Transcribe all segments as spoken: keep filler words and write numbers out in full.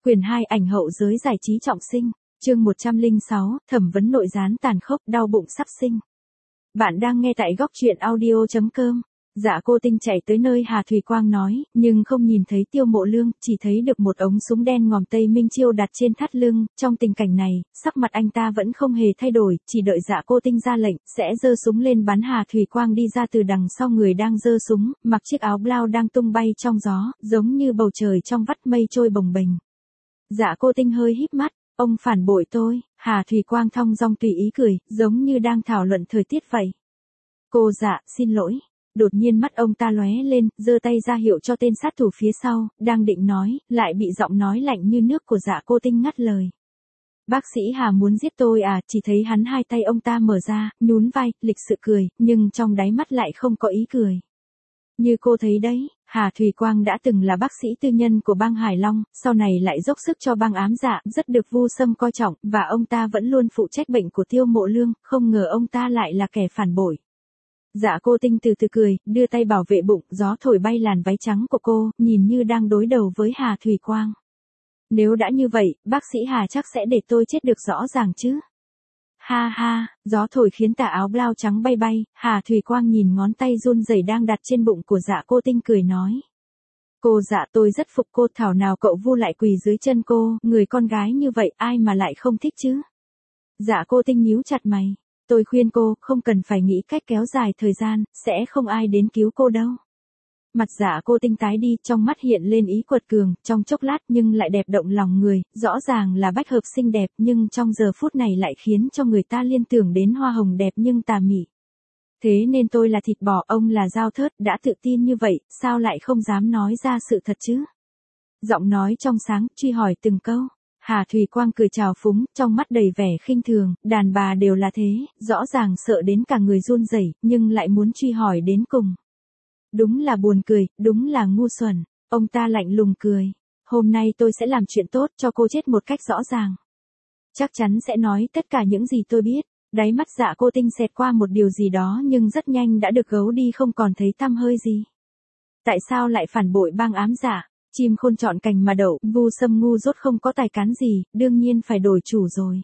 Quyền hai ảnh hậu giới giải trí trọng sinh, chương một trăm lẻ sáu, thẩm vấn nội gián tàn khốc, đau bụng sắp sinh. Bạn đang nghe tại góc truyện audio chấm com. Dạ Cô Tinh chạy tới nơi Hà Thùy Quang nói, nhưng không nhìn thấy Tiêu Mộ Lương, chỉ thấy được một ống súng đen ngòm Tây Minh Chiêu đặt trên thắt lưng. Trong tình cảnh này, sắc mặt anh ta vẫn không hề thay đổi, chỉ đợi Dạ Cô Tinh ra lệnh, sẽ giơ súng lên bắn. Hà Thùy Quang đi ra từ đằng sau người đang giơ súng, mặc chiếc áo blau đang tung bay trong gió, giống như bầu trời trong vắt mây trôi bồng bềnh. Dạ Cô Tinh hơi híp mắt, ông phản bội tôi. Hà Thùy Quang thong dong tùy ý cười, giống như đang thảo luận thời tiết vậy. Cô Dạ, xin lỗi. Đột nhiên mắt ông ta lóe lên, giơ tay ra hiệu cho tên sát thủ phía sau, đang định nói, lại bị giọng nói lạnh như nước của Dạ Cô Tinh ngắt lời. Bác sĩ Hà muốn giết tôi à? Chỉ thấy hắn hai tay ông ta mở ra, nhún vai, lịch sự cười, nhưng trong đáy mắt lại không có ý cười. Như cô thấy đấy, Hà Thùy Quang đã từng là bác sĩ tư nhân của bang Hải Long, sau này lại dốc sức cho bang Ám Dạ, rất được Vu Sâm coi trọng, và ông ta vẫn luôn phụ trách bệnh của Tiêu Mộ Lương, không ngờ ông ta lại là kẻ phản bội. Dạ Cô Tinh từ từ cười, đưa tay bảo vệ bụng, gió thổi bay làn váy trắng của cô, nhìn như đang đối đầu với Hà Thùy Quang. Nếu đã như vậy, bác sĩ Hà chắc sẽ để tôi chết được rõ ràng chứ. Ha ha, gió thổi khiến tà áo blau trắng bay bay, Hà Thùy Quang nhìn ngón tay run rẩy đang đặt trên bụng của Dạ Cô Tinh cười nói. Cô Dạ, tôi rất phục cô, thảo nào cậu Vu lại quỳ dưới chân cô, người con gái như vậy ai mà lại không thích chứ. Dạ Cô Tinh nhíu chặt mày. Tôi khuyên cô, không cần phải nghĩ cách kéo dài thời gian, sẽ không ai đến cứu cô đâu. Mặt Dạ Cô Tinh tái đi, trong mắt hiện lên ý quật cường, trong chốc lát nhưng lại đẹp động lòng người, rõ ràng là bách hợp xinh đẹp nhưng trong giờ phút này lại khiến cho người ta liên tưởng đến hoa hồng đẹp nhưng tà mị. Thế nên tôi là thịt bò, ông là dao thớt, đã tự tin như vậy, sao lại không dám nói ra sự thật chứ? Giọng nói trong sáng, truy hỏi từng câu. Hà Thùy Quang cười chào phúng, trong mắt đầy vẻ khinh thường, đàn bà đều là thế, rõ ràng sợ đến cả người run rẩy, nhưng lại muốn truy hỏi đến cùng. Đúng là buồn cười, đúng là ngu xuẩn. Ông ta lạnh lùng cười. Hôm nay tôi sẽ làm chuyện tốt cho cô chết một cách rõ ràng. Chắc chắn sẽ nói tất cả những gì tôi biết. Đáy mắt Dạ Cô Tinh xẹt qua một điều gì đó nhưng rất nhanh đã được gấu đi không còn thấy tăm hơi gì. Tại sao lại phản bội bang Ám Dạ? Chim khôn chọn cành mà đậu, Vu Sâm ngu dốt không có tài cán gì, đương nhiên phải đổi chủ rồi.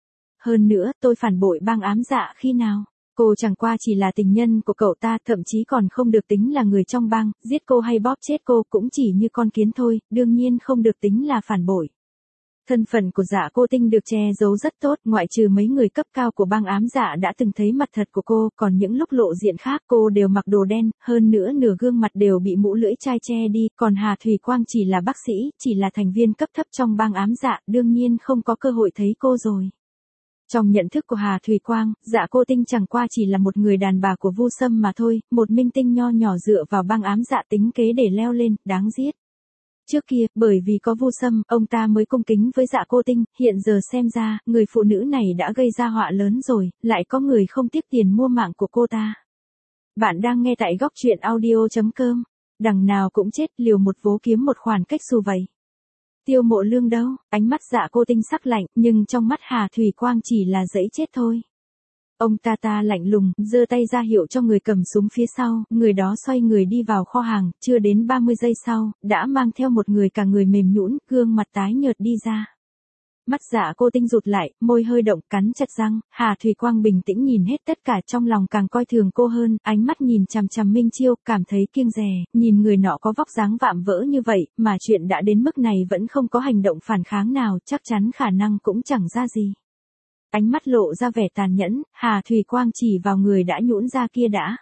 Hơn nữa, tôi phản bội bang Ám Dạ khi nào? Cô chẳng qua chỉ là tình nhân của cậu ta, thậm chí còn không được tính là người trong bang, giết cô hay bóp chết cô cũng chỉ như con kiến thôi, đương nhiên không được tính là phản bội. Thân phận của Dạ Cô Tinh được che giấu rất tốt, ngoại trừ mấy người cấp cao của bang Ám Dạ đã từng thấy mặt thật của cô, còn những lúc lộ diện khác cô đều mặc đồ đen, hơn nữa nửa gương mặt đều bị mũ lưỡi chai che đi, còn Hà Thùy Quang chỉ là bác sĩ, chỉ là thành viên cấp thấp trong bang Ám Dạ, đương nhiên không có cơ hội thấy cô rồi. Trong nhận thức của Hà Thùy Quang, Dạ Cô Tinh chẳng qua chỉ là một người đàn bà của Vu Sâm mà thôi, một minh tinh nho nhỏ dựa vào bang Ám Dạ tính kế để leo lên, đáng giết. Trước kia, bởi vì có Vu Sâm, ông ta mới cung kính với Dạ Cô Tinh, hiện giờ xem ra, người phụ nữ này đã gây ra họa lớn rồi, lại có người không tiếc tiền mua mạng của cô ta. Bạn đang nghe tại góc truyện audio chấm com. Đằng nào cũng chết, liều một vố kiếm một khoản cách xù vậy. Tiêu Mộ Lương đâu? Ánh mắt Dạ Cô Tinh sắc lạnh, nhưng trong mắt Hà Thùy Quang chỉ là dẫy chết thôi. Ông ta ta lạnh lùng, giơ tay ra hiệu cho người cầm súng phía sau, người đó xoay người đi vào kho hàng, chưa đến ba mươi giây sau, đã mang theo một người cả người mềm nhũn, gương mặt tái nhợt đi ra. Mắt Dạ Cô Tinh rụt lại, môi hơi động, cắn chặt răng, Hà Thùy Quang bình tĩnh nhìn hết tất cả, trong lòng càng coi thường cô hơn, ánh mắt nhìn chằm chằm Minh Chiêu, cảm thấy kiêng dè, nhìn người nọ có vóc dáng vạm vỡ như vậy, mà chuyện đã đến mức này vẫn không có hành động phản kháng nào, chắc chắn khả năng cũng chẳng ra gì. Ánh mắt lộ ra vẻ tàn nhẫn, Hà Thùy Quang chỉ vào người đã nhũn ra kia đã.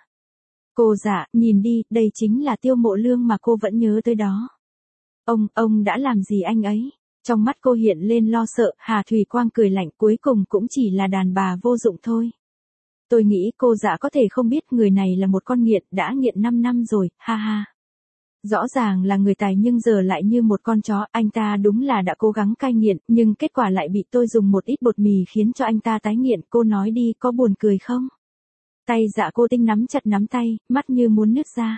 Cô Dạ, nhìn đi, đây chính là Tiêu Mộ Lương mà cô vẫn nhớ tới đó. Ông, ông đã làm gì anh ấy? Trong mắt cô hiện lên lo sợ, Hà Thùy Quang cười lạnh, cuối cùng cũng chỉ là đàn bà vô dụng thôi. Tôi nghĩ cô Dạ có thể không biết người này là một con nghiện, đã nghiện năm năm rồi, ha ha. Rõ ràng là người tài nhưng giờ lại như một con chó, anh ta đúng là đã cố gắng cai nghiện, nhưng kết quả lại bị tôi dùng một ít bột mì khiến cho anh ta tái nghiện, cô nói đi, có buồn cười không? Tay Dạ Cô Tinh nắm chặt nắm tay, mắt như muốn nứt ra.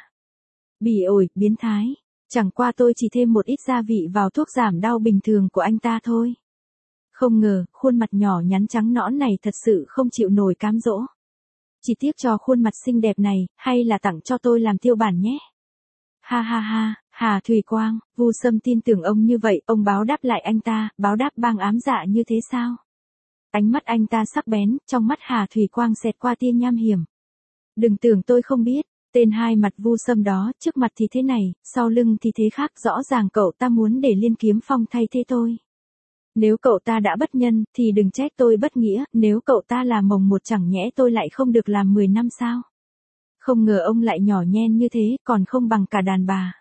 Bỉ ổi, biến thái. Chẳng qua tôi chỉ thêm một ít gia vị vào thuốc giảm đau bình thường của anh ta thôi. Không ngờ, khuôn mặt nhỏ nhắn trắng nõn này thật sự không chịu nổi cám dỗ. Chỉ tiếc cho khuôn mặt xinh đẹp này, hay là tặng cho tôi làm tiêu bản nhé. Ha ha ha, Hà Thùy Quang, Vu Sâm tin tưởng ông như vậy, ông báo đáp lại anh ta, báo đáp bằng ám dạ như thế sao? Ánh mắt anh ta sắc bén, trong mắt Hà Thùy Quang xẹt qua tia nham hiểm. Đừng tưởng tôi không biết, tên hai mặt Vu Sâm đó, trước mặt thì thế này, sau lưng thì thế khác, rõ ràng cậu ta muốn để Liên Kiếm Phong thay thế tôi. Nếu cậu ta đã bất nhân, thì đừng trách tôi bất nghĩa, nếu cậu ta là mồng một chẳng nhẽ tôi lại không được làm mười năm sao? Không ngờ ông lại nhỏ nhen như thế, còn không bằng cả đàn bà.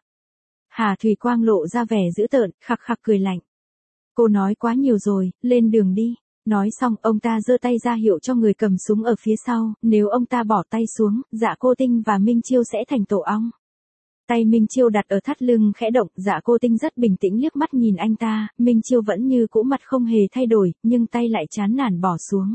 Hà Thùy Quang lộ ra vẻ dữ tợn, khặc khặc cười lạnh. Cô nói quá nhiều rồi, lên đường đi. Nói xong, ông ta giơ tay ra hiệu cho người cầm súng ở phía sau, nếu ông ta bỏ tay xuống, Dạ Cô Tinh và Minh Chiêu sẽ thành tổ ong. Tay Minh Chiêu đặt ở thắt lưng khẽ động, Dạ Cô Tinh rất bình tĩnh liếc mắt nhìn anh ta, Minh Chiêu vẫn như cũ mặt không hề thay đổi, nhưng tay lại chán nản bỏ xuống.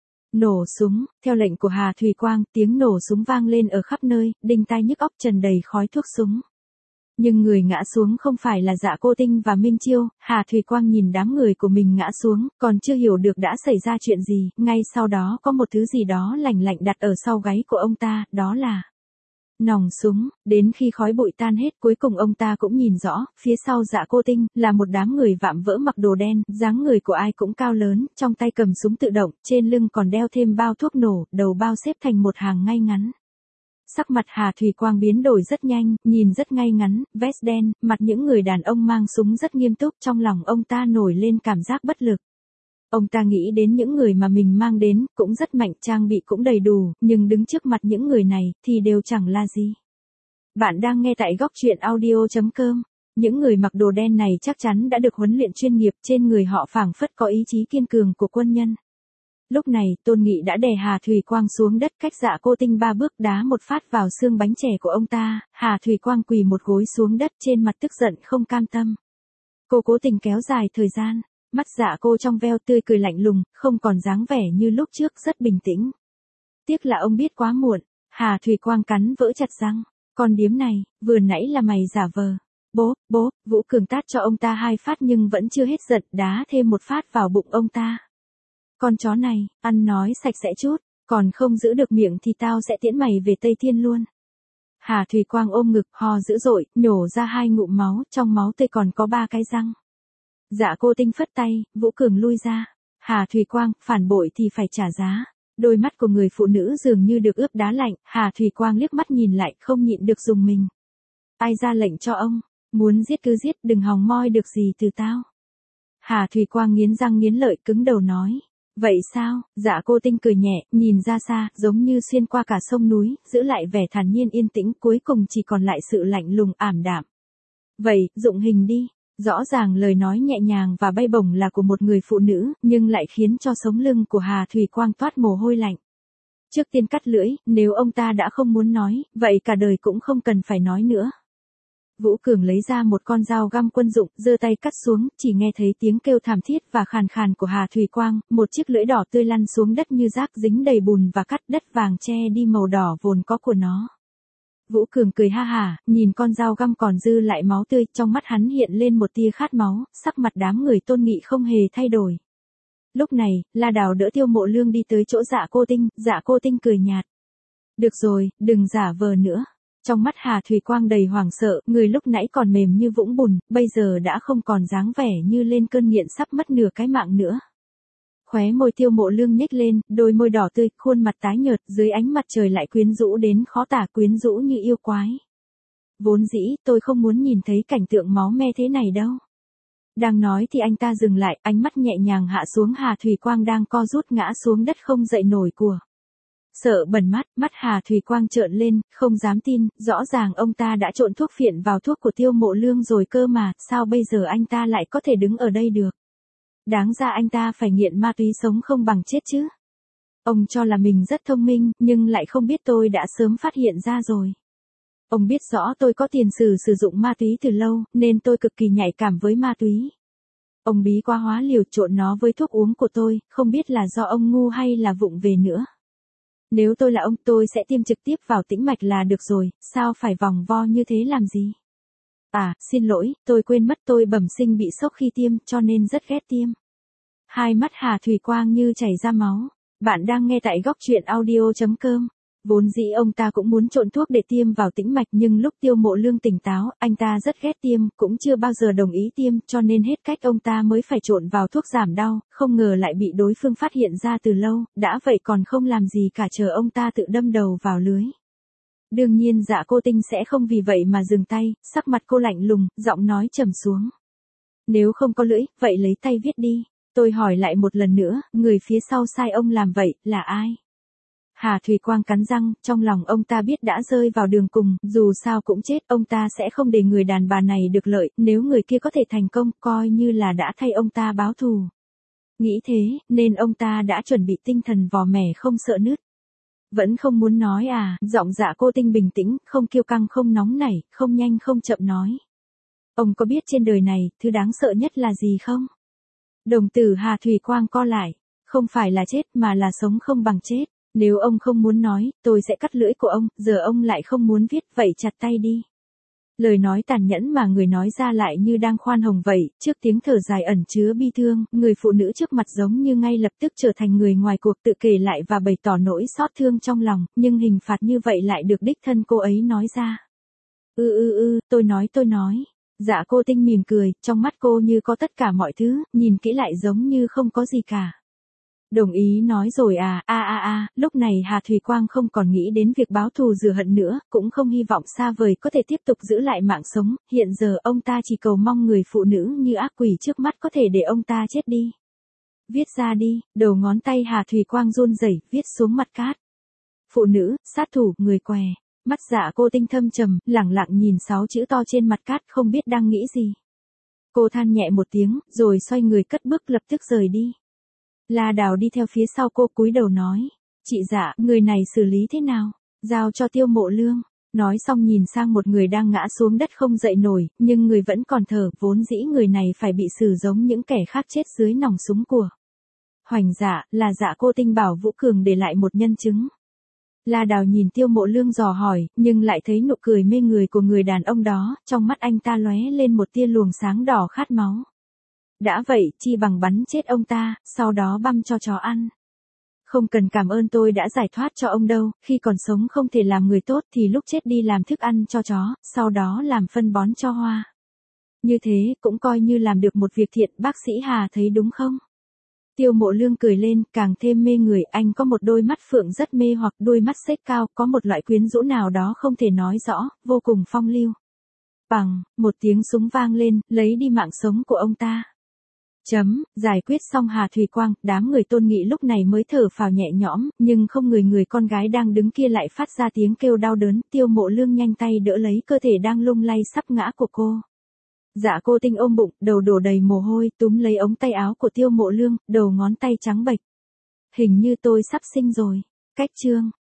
Nổ súng, theo lệnh của Hà Thùy Quang, tiếng nổ súng vang lên ở khắp nơi, đinh tai nhức óc, trần đầy khói thuốc súng. Nhưng người ngã xuống không phải là Dạ Cô Tinh và Minh Chiêu, Hà Thùy Quang nhìn đám người của mình ngã xuống, còn chưa hiểu được đã xảy ra chuyện gì, ngay sau đó có một thứ gì đó lạnh lạnh đặt ở sau gáy của ông ta, đó là nòng súng. Đến khi khói bụi tan hết, cuối cùng ông ta cũng nhìn rõ, phía sau Dạ Cô Tinh, là một đám người vạm vỡ mặc đồ đen, dáng người của ai cũng cao lớn, trong tay cầm súng tự động, trên lưng còn đeo thêm bao thuốc nổ, đầu bao xếp thành một hàng ngay ngắn. Sắc mặt Hà Thùy Quang biến đổi rất nhanh, nhìn rất ngay ngắn, vest đen, mặt những người đàn ông mang súng rất nghiêm túc, trong lòng ông ta nổi lên cảm giác bất lực. Ông ta nghĩ đến những người mà mình mang đến, cũng rất mạnh, trang bị cũng đầy đủ, nhưng đứng trước mặt những người này, thì đều chẳng là gì. Bạn đang nghe tại góc truyện audio chấm com. Những người mặc đồ đen này chắc chắn đã được huấn luyện chuyên nghiệp, trên người họ phảng phất có ý chí kiên cường của quân nhân. Lúc này, Tôn Nghị đã đè Hà Thùy Quang xuống đất, cách Dạ Cô Tinh ba bước, đá một phát vào xương bánh chè của ông ta, Hà Thùy Quang quỳ một gối xuống đất, trên mặt tức giận không cam tâm. Cô cố tình kéo dài thời gian, mắt Dạ Cô trong veo tươi cười lạnh lùng, không còn dáng vẻ như lúc trước, rất bình tĩnh. Tiếc là ông biết quá muộn, Hà Thùy Quang cắn vỡ chặt răng, con điếm này, vừa nãy là mày giả vờ. Bố, bố, Vũ Cường tát cho ông ta hai phát nhưng vẫn chưa hết giận, đá thêm một phát vào bụng ông ta. Con chó này, ăn nói sạch sẽ chút, còn không giữ được miệng thì tao sẽ tiễn mày về Tây Thiên luôn. Hà Thùy Quang ôm ngực, ho dữ dội, nhổ ra hai ngụm máu, trong máu tươi còn có ba cái răng. Dạ Cô Tinh phất tay, Vũ Cường lui ra. Hà Thùy Quang, phản bội thì phải trả giá. Đôi mắt của người phụ nữ dường như được ướp đá lạnh, Hà Thùy Quang liếc mắt nhìn lại, không nhịn được rùng mình. Ai ra lệnh cho ông? Muốn giết cứ giết, đừng hòng moi được gì từ tao. Hà Thùy Quang nghiến răng nghiến lợi, cứng đầu nói. Vậy sao? Dạ Cô Tinh cười nhẹ, nhìn ra xa, giống như xuyên qua cả sông núi, giữ lại vẻ thản nhiên yên tĩnh, cuối cùng chỉ còn lại sự lạnh lùng ảm đạm. Vậy, dụng hình đi. Rõ ràng lời nói nhẹ nhàng và bay bổng là của một người phụ nữ, nhưng lại khiến cho sống lưng của Hà Thùy Quang toát mồ hôi lạnh. Trước tiên cắt lưỡi, nếu ông ta đã không muốn nói, vậy cả đời cũng không cần phải nói nữa. Vũ Cường lấy ra một con dao găm quân dụng, giơ tay cắt xuống, chỉ nghe thấy tiếng kêu thảm thiết và khàn khàn của Hà Thùy Quang, một chiếc lưỡi đỏ tươi lăn xuống đất như rác, dính đầy bùn và cắt đất vàng che đi màu đỏ vốn có của nó. Vũ Cường cười ha hả, nhìn con dao găm còn dư lại máu tươi, trong mắt hắn hiện lên một tia khát máu, sắc mặt đám người Tôn Nghị không hề thay đổi. Lúc này, La Đào đỡ Tiêu Mộ Lương đi tới chỗ Dạ Cô Tinh, Dạ Cô Tinh cười nhạt. Được rồi, đừng giả vờ nữa. Trong mắt Hà Thùy Quang đầy hoảng sợ, người lúc nãy còn mềm như vũng bùn, bây giờ đã không còn dáng vẻ như lên cơn nghiện sắp mất nửa cái mạng nữa. Khóe môi Tiêu Mộ Lương nhếch lên, đôi môi đỏ tươi, khuôn mặt tái nhợt, dưới ánh mặt trời lại quyến rũ đến khó tả, quyến rũ như yêu quái. Vốn dĩ, tôi không muốn nhìn thấy cảnh tượng máu me thế này đâu. Đang nói thì anh ta dừng lại, ánh mắt nhẹ nhàng hạ xuống Hà Thùy Quang đang co rút ngã xuống đất không dậy nổi của. Sợ bẩn mắt, mắt Hà Thùy Quang trợn lên, không dám tin, rõ ràng ông ta đã trộn thuốc phiện vào thuốc của Tiêu Mộ Lương rồi cơ mà, sao bây giờ anh ta lại có thể đứng ở đây được? Đáng ra anh ta phải nghiện ma túy sống không bằng chết chứ. Ông cho là mình rất thông minh, nhưng lại không biết tôi đã sớm phát hiện ra rồi. Ông biết rõ tôi có tiền sử sử dụng ma túy từ lâu, nên tôi cực kỳ nhạy cảm với ma túy. Ông bí quá hóa liều trộn nó với thuốc uống của tôi, không biết là do ông ngu hay là vụng về nữa. Nếu tôi là ông, tôi sẽ tiêm trực tiếp vào tĩnh mạch là được rồi, sao phải vòng vo như thế làm gì? À, xin lỗi, tôi quên mất tôi bẩm sinh bị sốc khi tiêm, cho nên rất ghét tiêm. Hai mắt Hà Thùy Quang như chảy ra máu. Bạn đang nghe tại góc truyện audio chấm com. Vốn dĩ ông ta cũng muốn trộn thuốc để tiêm vào tĩnh mạch nhưng lúc Tiêu Mộ Lương tỉnh táo, anh ta rất ghét tiêm, cũng chưa bao giờ đồng ý tiêm, cho nên hết cách ông ta mới phải trộn vào thuốc giảm đau, không ngờ lại bị đối phương phát hiện ra từ lâu, đã vậy còn không làm gì cả chờ ông ta tự đâm đầu vào lưới. Đương nhiên Dạ Cô Tinh sẽ không vì vậy mà dừng tay, sắc mặt cô lạnh lùng, giọng nói trầm xuống. Nếu không có lưỡi, vậy lấy tay viết đi. Tôi hỏi lại một lần nữa, người phía sau sai ông làm vậy, là ai? Hà Thùy Quang cắn răng, trong lòng ông ta biết đã rơi vào đường cùng, dù sao cũng chết, ông ta sẽ không để người đàn bà này được lợi, nếu người kia có thể thành công, coi như là đã thay ông ta báo thù. Nghĩ thế, nên ông ta đã chuẩn bị tinh thần vò mẻ không sợ nứt. Vẫn không muốn nói à, giọng Dạ Cô Tinh bình tĩnh, không kiêu căng không nóng nảy, không nhanh không chậm nói. Ông có biết trên đời này, thứ đáng sợ nhất là gì không? Đồng tử Hà Thùy Quang co lại, không phải là chết mà là sống không bằng chết. Nếu ông không muốn nói, tôi sẽ cắt lưỡi của ông, giờ ông lại không muốn viết, vậy chặt tay đi. Lời nói tàn nhẫn mà người nói ra lại như đang khoan hồng vậy, trước tiếng thở dài ẩn chứa bi thương, người phụ nữ trước mặt giống như ngay lập tức trở thành người ngoài cuộc tự kể lại và bày tỏ nỗi xót thương trong lòng, nhưng hình phạt như vậy lại được đích thân cô ấy nói ra. Ư ư ư, tôi nói tôi nói. Dạ Cô Tinh mỉm cười, trong mắt cô như có tất cả mọi thứ, nhìn kỹ lại giống như không có gì cả. Đồng ý nói rồi à, a a a, lúc này Hà Thùy Quang không còn nghĩ đến việc báo thù rửa hận nữa, cũng không hy vọng xa vời có thể tiếp tục giữ lại mạng sống, hiện giờ ông ta chỉ cầu mong người phụ nữ như ác quỷ trước mắt có thể để ông ta chết đi. Viết ra đi, đầu ngón tay Hà Thùy Quang run rẩy, viết xuống mặt cát. Phụ nữ, sát thủ, người què. Mắt Dạ Cô Tinh thâm trầm, lẳng lặng nhìn sáu chữ to trên mặt cát không biết đang nghĩ gì. Cô than nhẹ một tiếng, rồi xoay người cất bước lập tức rời đi. La Đào đi theo phía sau cô cúi đầu nói. Chị Dạ, người này xử lý thế nào? Giao cho Tiêu Mộ Lương. Nói xong nhìn sang một người đang ngã xuống đất không dậy nổi, nhưng người vẫn còn thở, vốn dĩ người này phải bị xử giống những kẻ khác chết dưới nòng súng của Hoành Dạ, là Dạ Cô Tinh bảo Vũ Cường để lại một nhân chứng. La Đào nhìn Tiêu Mộ Lương dò hỏi, nhưng lại thấy nụ cười mê người của người đàn ông đó, trong mắt anh ta lóe lên một tia luồng sáng đỏ khát máu. Đã vậy, chi bằng bắn chết ông ta, sau đó băm cho chó ăn. Không cần cảm ơn tôi đã giải thoát cho ông đâu, khi còn sống không thể làm người tốt thì lúc chết đi làm thức ăn cho chó, sau đó làm phân bón cho hoa. Như thế, cũng coi như làm được một việc thiện, bác sĩ Hà thấy đúng không? Tiêu Mộ Lương cười lên, càng thêm mê người, anh có một đôi mắt phượng rất mê hoặc đôi mắt xếch cao, có một loại quyến rũ nào đó không thể nói rõ, vô cùng phong lưu. Bằng, một tiếng súng vang lên, lấy đi mạng sống của ông ta. Chấm, giải quyết xong Hà Thùy Quang, đám người Tôn Nghị lúc này mới thở phào nhẹ nhõm, nhưng không người người con gái đang đứng kia lại phát ra tiếng kêu đau đớn, Tiêu Mộ Lương nhanh tay đỡ lấy cơ thể đang lung lay sắp ngã của cô. Dạ Cô Tinh ôm bụng, đầu đổ đầy mồ hôi, túm lấy ống tay áo của Tiêu Mộ Lương, đầu ngón tay trắng bệch. Hình như tôi sắp sinh rồi. Cách chương.